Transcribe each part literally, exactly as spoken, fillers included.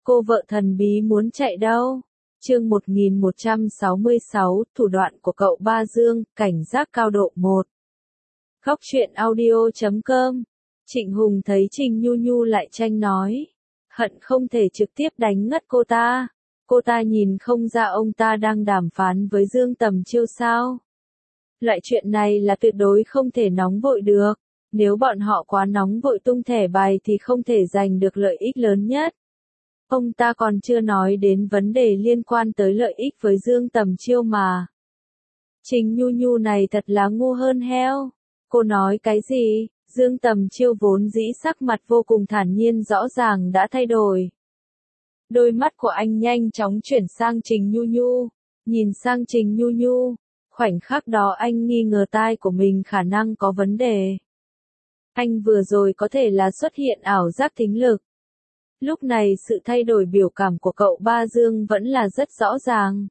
Cô vợ thần bí muốn chạy đâu? Chương một nghìn một trăm sáu mươi sáu, thủ đoạn của cậu Ba Dương, cảnh giác cao độ một. Góc truyện audio chấm com. Trịnh Hùng thấy Trình Nhu Nhu lại tranh nói. Hận không thể trực tiếp đánh ngất cô ta. Cô ta nhìn không ra ông ta đang đàm phán với Dương Tầm Chiêu sao? Loại chuyện này là tuyệt đối không thể nóng vội được. Nếu bọn họ quá nóng vội tung thẻ bài thì không thể giành được lợi ích lớn nhất. Ông ta còn chưa nói đến vấn đề liên quan tới lợi ích với Dương Tầm Chiêu mà. Trình Nhu Nhu này thật là ngu hơn heo. Cô nói cái gì? Dương Tầm Chiêu vốn dĩ sắc mặt vô cùng thản nhiên rõ ràng đã thay đổi. Đôi mắt của anh nhanh chóng chuyển sang Trình Nhu Nhu. Nhìn sang Trình Nhu Nhu. Khoảnh khắc đó anh nghi ngờ tai của mình khả năng có vấn đề. Anh vừa rồi có thể là xuất hiện ảo giác thính lực. Lúc này sự thay đổi biểu cảm của cậu Ba Dương vẫn là rất rõ ràng.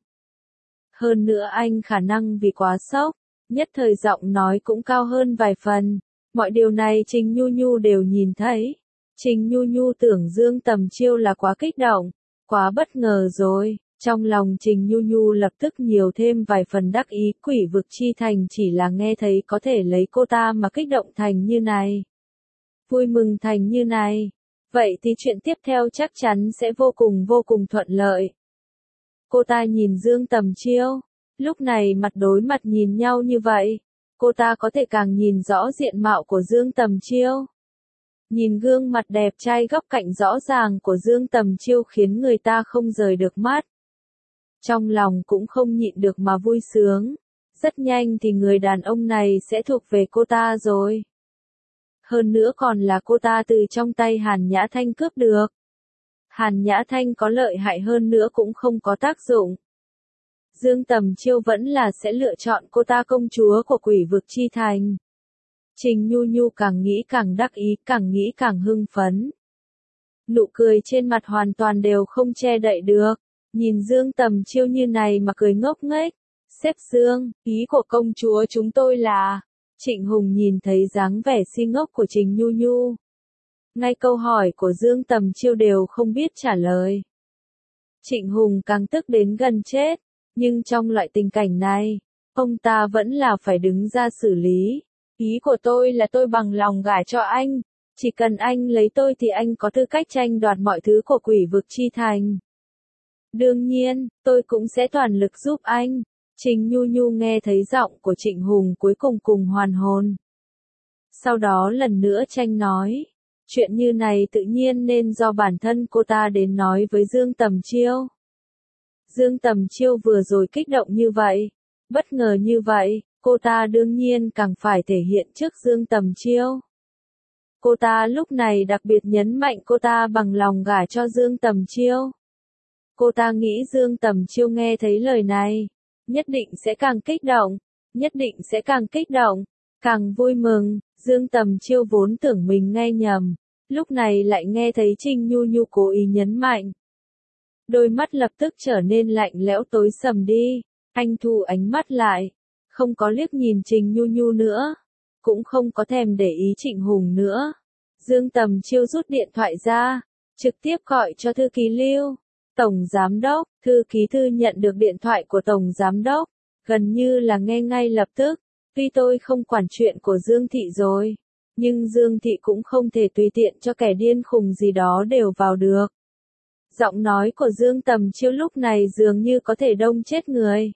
Hơn nữa anh khả năng vì quá sốc, nhất thời giọng nói cũng cao hơn vài phần. Mọi điều này Trình Nhu Nhu đều nhìn thấy. Trình Nhu Nhu tưởng Dương Tầm Chiêu là quá kích động, quá bất ngờ rồi. Trong lòng Trình Nhu Nhu lập tức nhiều thêm vài phần đắc ý. Quỷ vực chi thành chỉ là nghe thấy có thể lấy cô ta mà kích động thành như này. Vui mừng thành như này. Vậy thì chuyện tiếp theo chắc chắn sẽ vô cùng vô cùng thuận lợi. Cô ta nhìn Dương Tầm Chiêu. Lúc này mặt đối mặt nhìn nhau như vậy. Cô ta có thể càng nhìn rõ diện mạo của Dương Tầm Chiêu. Nhìn gương mặt đẹp trai góc cạnh rõ ràng của Dương Tầm Chiêu khiến người ta không rời được mắt. Trong lòng cũng không nhịn được mà vui sướng. Rất nhanh thì người đàn ông này sẽ thuộc về cô ta rồi. Hơn nữa còn là cô ta từ trong tay Hàn Nhã Thanh cướp được. Hàn Nhã Thanh có lợi hại hơn nữa cũng không có tác dụng. Dương Tầm Chiêu vẫn là sẽ lựa chọn cô ta công chúa của quỷ vực chi thành. Trình Nhu Nhu càng nghĩ càng đắc ý, càng nghĩ càng hưng phấn. Nụ cười trên mặt hoàn toàn đều không che đậy được. Nhìn Dương Tầm Chiêu như này mà cười ngốc nghếch. Sếp Dương, ý của công chúa chúng tôi là... Trịnh Hùng nhìn thấy dáng vẻ si ngốc của Trình Nhu Nhu. Ngay câu hỏi của Dương Tầm Chiêu đều không biết trả lời. Trịnh Hùng càng tức đến gần chết. Nhưng trong loại tình cảnh này, ông ta vẫn là phải đứng ra xử lý. Ý của tôi là tôi bằng lòng gả cho anh. Chỉ cần anh lấy tôi thì anh có tư cách tranh đoạt mọi thứ của quỷ vực chi thành. Đương nhiên, tôi cũng sẽ toàn lực giúp anh. Trình Nhu Nhu nghe thấy giọng của Trịnh Hùng cuối cùng cùng hoàn hồn. Sau đó lần nữa tranh nói. Chuyện như này tự nhiên nên do bản thân cô ta đến nói với Dương Tầm Chiêu. Dương Tầm Chiêu vừa rồi kích động như vậy, bất ngờ như vậy, cô ta đương nhiên càng phải thể hiện trước Dương Tầm Chiêu. Cô ta lúc này đặc biệt nhấn mạnh cô ta bằng lòng gả cho Dương Tầm Chiêu. Cô ta nghĩ Dương Tầm Chiêu nghe thấy lời này, nhất định sẽ càng kích động, nhất định sẽ càng kích động, càng vui mừng. Dương Tầm Chiêu vốn tưởng mình nghe nhầm, lúc này lại nghe thấy Trình Nhu Nhu cố ý nhấn mạnh. Đôi mắt lập tức trở nên lạnh lẽo tối sầm đi, anh thu ánh mắt lại, không có liếc nhìn Trình Nhu Nhu nữa, cũng không có thèm để ý Trịnh Hùng nữa. Dương Tầm Chiêu rút điện thoại ra, trực tiếp gọi cho thư ký Lưu. Tổng Giám Đốc, thư ký Thư nhận được điện thoại của Tổng Giám Đốc, gần như là nghe ngay lập tức. Tuy tôi không quản chuyện của Dương Thị rồi, nhưng Dương Thị cũng không thể tùy tiện cho kẻ điên khùng gì đó đều vào được. Giọng nói của Dương Tầm Chiêu lúc này dường như có thể đông chết người.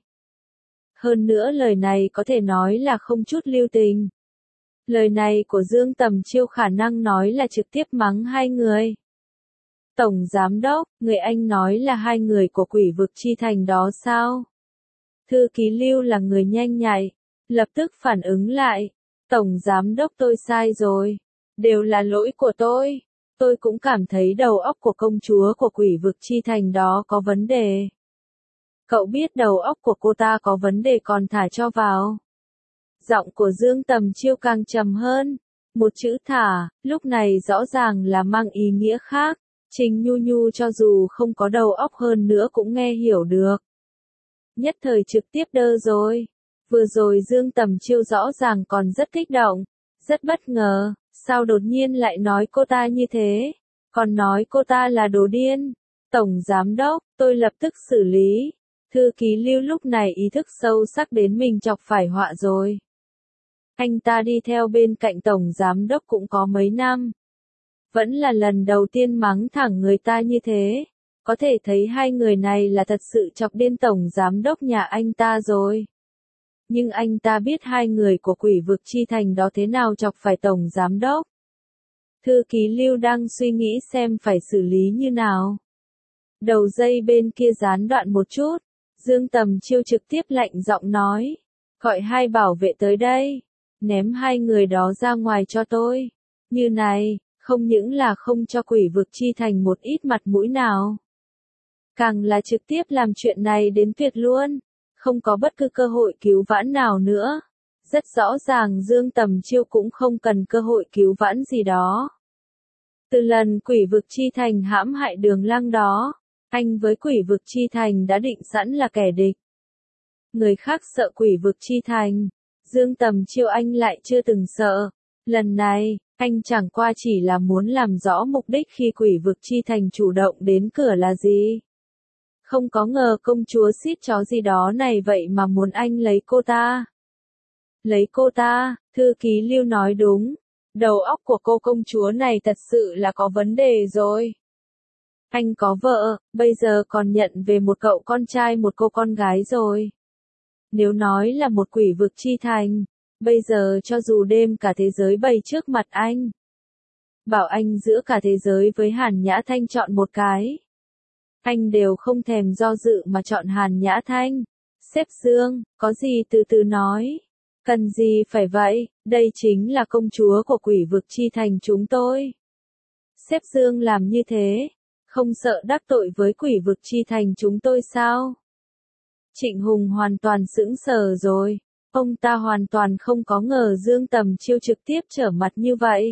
Hơn nữa lời này có thể nói là không chút lưu tình. Lời này của Dương Tầm Chiêu khả năng nói là trực tiếp mắng hai người. Tổng Giám Đốc, người anh nói là hai người của quỷ vực chi thành đó sao? Thư ký Lưu là người nhanh nhạy, lập tức phản ứng lại. Tổng Giám Đốc tôi sai rồi, đều là lỗi của tôi. Tôi cũng cảm thấy đầu óc của công chúa của quỷ vực chi thành đó có vấn đề. Cậu biết đầu óc của cô ta có vấn đề còn thả cho vào. Giọng của Dương Tầm Chiêu càng trầm hơn. Một chữ thả, lúc này rõ ràng là mang ý nghĩa khác. Trình Nhu Nhu cho dù không có đầu óc hơn nữa cũng nghe hiểu được. Nhất thời trực tiếp đơ rồi. Vừa rồi Dương Tầm Chiêu rõ ràng còn rất kích động, rất bất ngờ. Sao đột nhiên lại nói cô ta như thế? Còn nói cô ta là đồ điên. Tổng Giám Đốc, tôi lập tức xử lý. Thư ký Lưu lúc này ý thức sâu sắc đến mình chọc phải họa rồi. Anh ta đi theo bên cạnh Tổng Giám Đốc cũng có mấy năm. Vẫn là lần đầu tiên mắng thẳng người ta như thế. Có thể thấy hai người này là thật sự chọc điên Tổng Giám Đốc nhà anh ta rồi. Nhưng anh ta biết hai người của Quỷ Vực Chi Thành đó thế nào chọc phải Tổng Giám Đốc. Thư ký Lưu đang suy nghĩ xem phải xử lý như nào. Đầu dây bên kia gián đoạn một chút. Dương Tầm Chiêu trực tiếp lạnh giọng nói. Gọi hai bảo vệ tới đây. Ném hai người đó ra ngoài cho tôi. Như này, không những là không cho Quỷ Vực Chi Thành một ít mặt mũi nào. Càng là trực tiếp làm chuyện này đến tuyệt luôn. Không có bất cứ cơ hội cứu vãn nào nữa. Rất rõ ràng Dương Tầm Chiêu cũng không cần cơ hội cứu vãn gì đó. Từ lần Quỷ Vực Chi Thành hãm hại Đường Lăng đó, anh với Quỷ Vực Chi Thành đã định sẵn là kẻ địch. Người khác sợ Quỷ Vực Chi Thành, Dương Tầm Chiêu anh lại chưa từng sợ. Lần này, anh chẳng qua chỉ là muốn làm rõ mục đích khi Quỷ Vực Chi Thành chủ động đến cửa là gì. Không có ngờ công chúa xít chó gì đó này vậy mà muốn anh lấy cô ta. Lấy cô ta, thư ký Lưu nói đúng. Đầu óc của cô công chúa này thật sự là có vấn đề rồi. Anh có vợ, bây giờ còn nhận về một cậu con trai một cô con gái rồi. Nếu nói là một Quỷ Vực Chi Thành, bây giờ cho dù đêm cả thế giới bày trước mặt anh. Bảo anh giữa cả thế giới với Hàn Nhã Thanh chọn một cái. Anh đều không thèm do dự mà chọn Hàn Nhã Thanh. Sếp Dương, có gì từ từ nói. Cần gì phải vậy, đây chính là công chúa của Quỷ Vực Chi Thành chúng tôi. Sếp Dương làm như thế, không sợ đắc tội với Quỷ Vực Chi Thành chúng tôi sao? Trịnh Hùng hoàn toàn sững sờ rồi. Ông ta hoàn toàn không có ngờ Dương Tầm Chiêu trực tiếp trở mặt như vậy.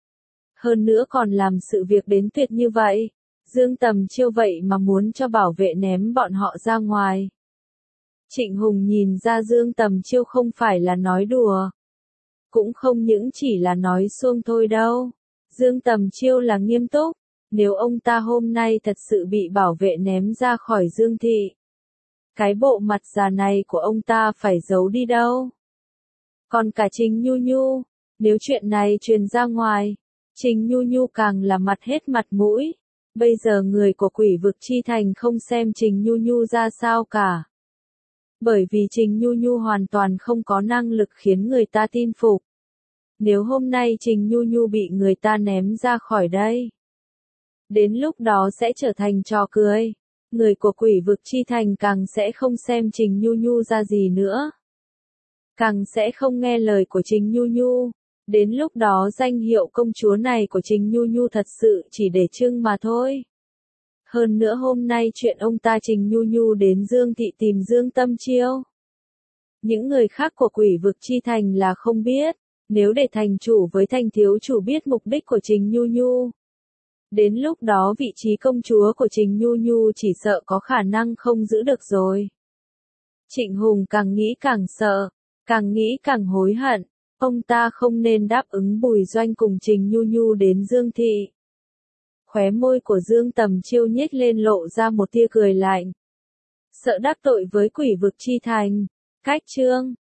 Hơn nữa còn làm sự việc đến tuyệt như vậy. Dương Tầm Chiêu vậy mà muốn cho bảo vệ ném bọn họ ra ngoài. Trịnh Hùng nhìn ra Dương Tầm Chiêu không phải là nói đùa. Cũng không những chỉ là nói suông thôi đâu. Dương Tầm Chiêu là nghiêm túc. Nếu ông ta hôm nay thật sự bị bảo vệ ném ra khỏi Dương Thị. Cái bộ mặt già này của ông ta phải giấu đi đâu. Còn cả Trình Nhu Nhu. Nếu chuyện này truyền ra ngoài. Trình Nhu Nhu càng là mặt hết mặt mũi. Bây giờ người của Quỷ Vực Chi Thành không xem Trình Nhu Nhu ra sao cả. Bởi vì Trình Nhu Nhu hoàn toàn không có năng lực khiến người ta tin phục. Nếu hôm nay Trình Nhu Nhu bị người ta ném ra khỏi đây. Đến lúc đó sẽ trở thành trò cười. Người của Quỷ Vực Chi Thành càng sẽ không xem Trình Nhu Nhu ra gì nữa. Càng sẽ không nghe lời của Trình Nhu Nhu. Đến lúc đó danh hiệu công chúa này của Trình Nhu Nhu thật sự chỉ để trưng mà thôi. Hơn nữa hôm nay chuyện ông ta Trình Nhu Nhu đến Dương Thị tìm Dương Tâm Chiêu. Những người khác của Quỷ Vực Chi Thành là không biết. Nếu để thành chủ với thành thiếu chủ biết mục đích của Trình Nhu Nhu. Đến lúc đó vị trí công chúa của Trình Nhu Nhu chỉ sợ có khả năng không giữ được rồi. Trịnh Hùng càng nghĩ càng sợ, càng nghĩ càng hối hận. Ông ta không nên đáp ứng Bùi Doanh cùng Trình Nhu Nhu đến Dương Thị. Khóe môi của Dương Tầm Chiêu nhếch lên lộ ra một tia cười lạnh. Sợ đắc tội với Quỷ Vực Chi Thành. Cách chương